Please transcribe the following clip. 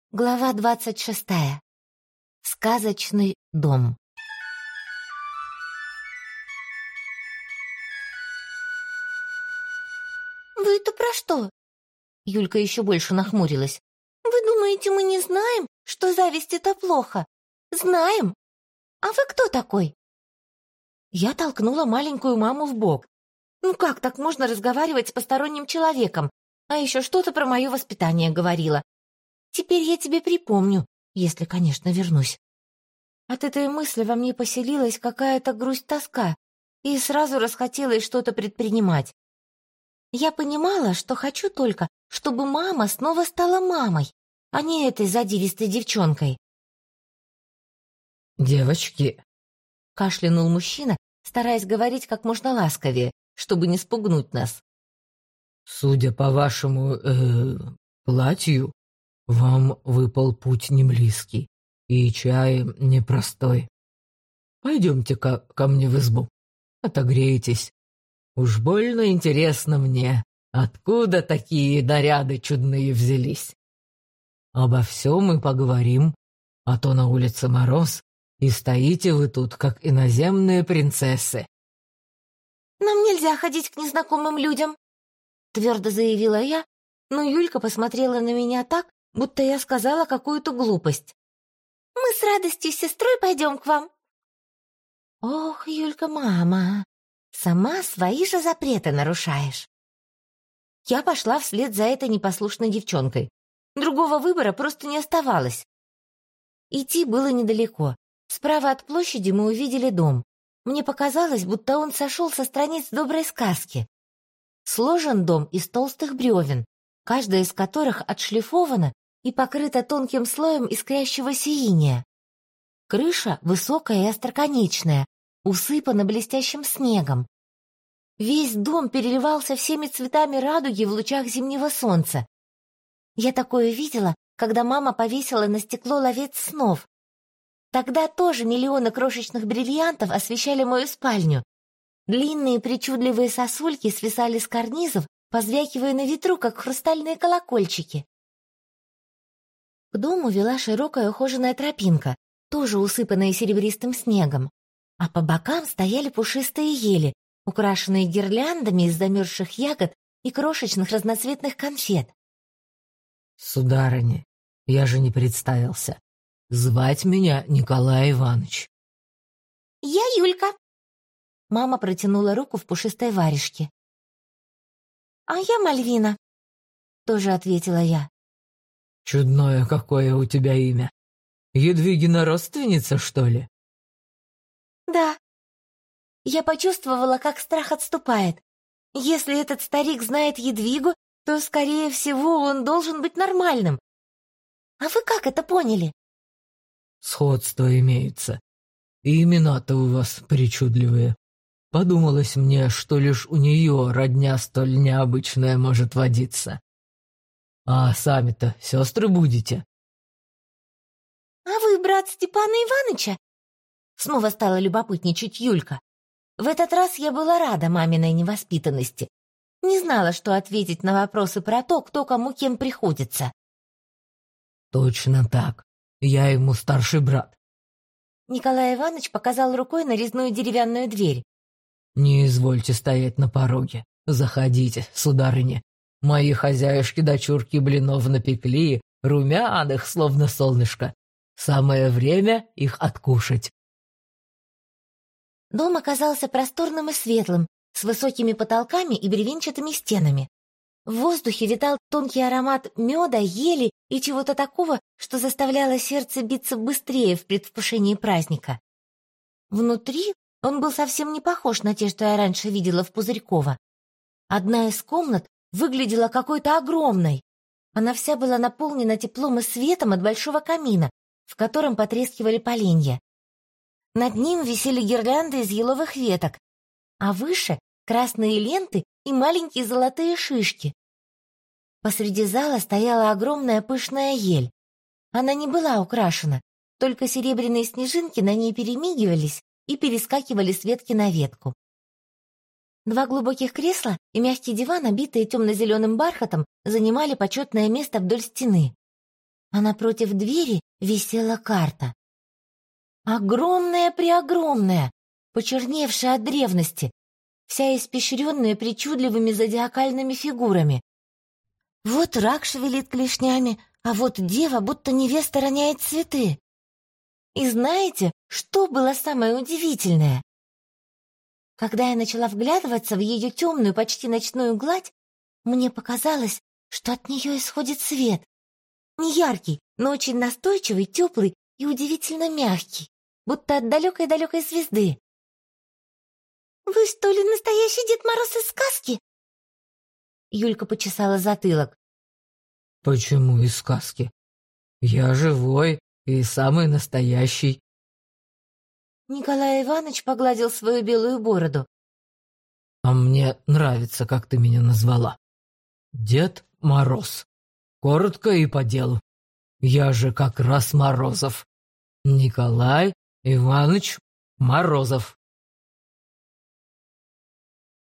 Глава 26. Сказочный дом. «Вы это про что?» Юлька еще больше нахмурилась. «Вы думаете, мы не знаем, что зависть — это плохо? Знаем. А вы кто такой?» Я толкнула маленькую маму в бок. Ну как так можно разговаривать с посторонним человеком? А еще что-то про мое воспитание говорила. Теперь я тебе припомню, если, конечно, вернусь. От этой мысли во мне поселилась какая-то грусть-тоска, и сразу расхотелось что-то предпринимать. Я понимала, что хочу только, чтобы мама снова стала мамой, а не этой задиристой девчонкой. «Девочки!» — кашлянул мужчина, стараясь говорить как можно ласковее, чтобы не спугнуть нас. «Судя по вашему, платью, вам выпал путь неблизкий, и чай непростой. Пойдемте-ка ко мне в избу, отогрейтесь. Уж больно интересно мне, откуда такие наряды чудные взялись. Обо всем мы поговорим, а то на улице мороз, и стоите вы тут, как иноземные принцессы». «Нам нельзя ходить к незнакомым людям», — твердо заявила я, но Юлька посмотрела на меня так, будто я сказала какую-то глупость. «Мы с радостью с сестрой пойдем к вам». «Ох, Юлька, мама, сама свои же запреты нарушаешь». Я пошла вслед за этой непослушной девчонкой. Другого выбора просто не оставалось. Идти было недалеко. Справа от площади мы увидели дом. Мне показалось, будто он сошел со страниц доброй сказки. Сложен дом из толстых бревен, каждая из которых отшлифована и покрыта тонким слоем искрящегося инея. Крыша высокая и остроконечная, усыпана блестящим снегом. Весь дом переливался всеми цветами радуги в лучах зимнего солнца. Я такое видела, когда мама повесила на стекло ловец снов. Тогда тоже миллионы крошечных бриллиантов освещали мою спальню. Длинные причудливые сосульки свисали с карнизов, позвякивая на ветру, как хрустальные колокольчики. К дому вела широкая ухоженная тропинка, тоже усыпанная серебристым снегом, а по бокам стояли пушистые ели, украшенные гирляндами из замерзших ягод и крошечных разноцветных конфет. «Сударыня, я же не представился. Звать меня Николай Иванович». «Я Юлька». Мама протянула руку в пушистой варежке. «А я Мальвина», — тоже ответила я. «Чудное какое у тебя имя. Едвигина родственница, что ли?» «Да». Я почувствовала, как страх отступает. Если этот старик знает Едвигу, то, скорее всего, он должен быть нормальным. А вы как это поняли? «Сходство имеется. И имена-то у вас причудливые. Подумалось мне, что лишь у нее родня столь необычная может водиться. А сами-то сестры будете?» А вы брат Степана Иваныча?» Снова стала любопытничать Юлька. В этот раз я была рада маминой невоспитанности. Не знала, что ответить на вопросы про то, кто кому кем приходится. «Точно так. Я ему старший брат». Николай Иванович показал рукой на резную деревянную дверь. «Не извольте стоять на пороге. Заходите, сударыня. Мои хозяюшки-дочурки блинов напекли, румяных, словно солнышко. Самое время их откушать». Дом оказался просторным и светлым, с высокими потолками и бревенчатыми стенами. В воздухе витал тонкий аромат меда, ели и чего-то такого, что заставляло сердце биться быстрее в предвкушении праздника. Внутри он был совсем не похож на те, что я раньше видела в Пузырьково. Одна из комнат выглядела какой-то огромной. Она вся была наполнена теплом и светом от большого камина, в котором потрескивали поленья. Над ним висели гирлянды из еловых веток, а выше — красные ленты и маленькие золотые шишки. Посреди зала стояла огромная пышная ель. Она не была украшена, только серебряные снежинки на ней перемигивались и перескакивали с ветки на ветку. Два глубоких кресла и мягкий диван, обитые темно-зеленым бархатом, занимали почетное место вдоль стены. а напротив двери висела карта. Огромная-преогромная, почерневшая от древности, вся испещренная причудливыми зодиакальными фигурами. Вот рак шевелит клешнями, а вот дева, будто невеста, роняет цветы. И знаете, что было самое удивительное? Когда я начала вглядываться в ее темную, почти ночную гладь, мне показалось, что от нее исходит свет. Не яркий, но очень настойчивый, теплый и удивительно мягкий, будто от далекой-далекой звезды. «Вы что ли настоящий Дед Мороз из сказки?» Юлька почесала затылок. «Почему из сказки? Я живой и самый настоящий». Николай Иванович погладил свою белую бороду. «А мне нравится, как ты меня назвала. Дед Мороз. Коротко и по делу. Я же как раз Морозов. Николай Иванович Морозов».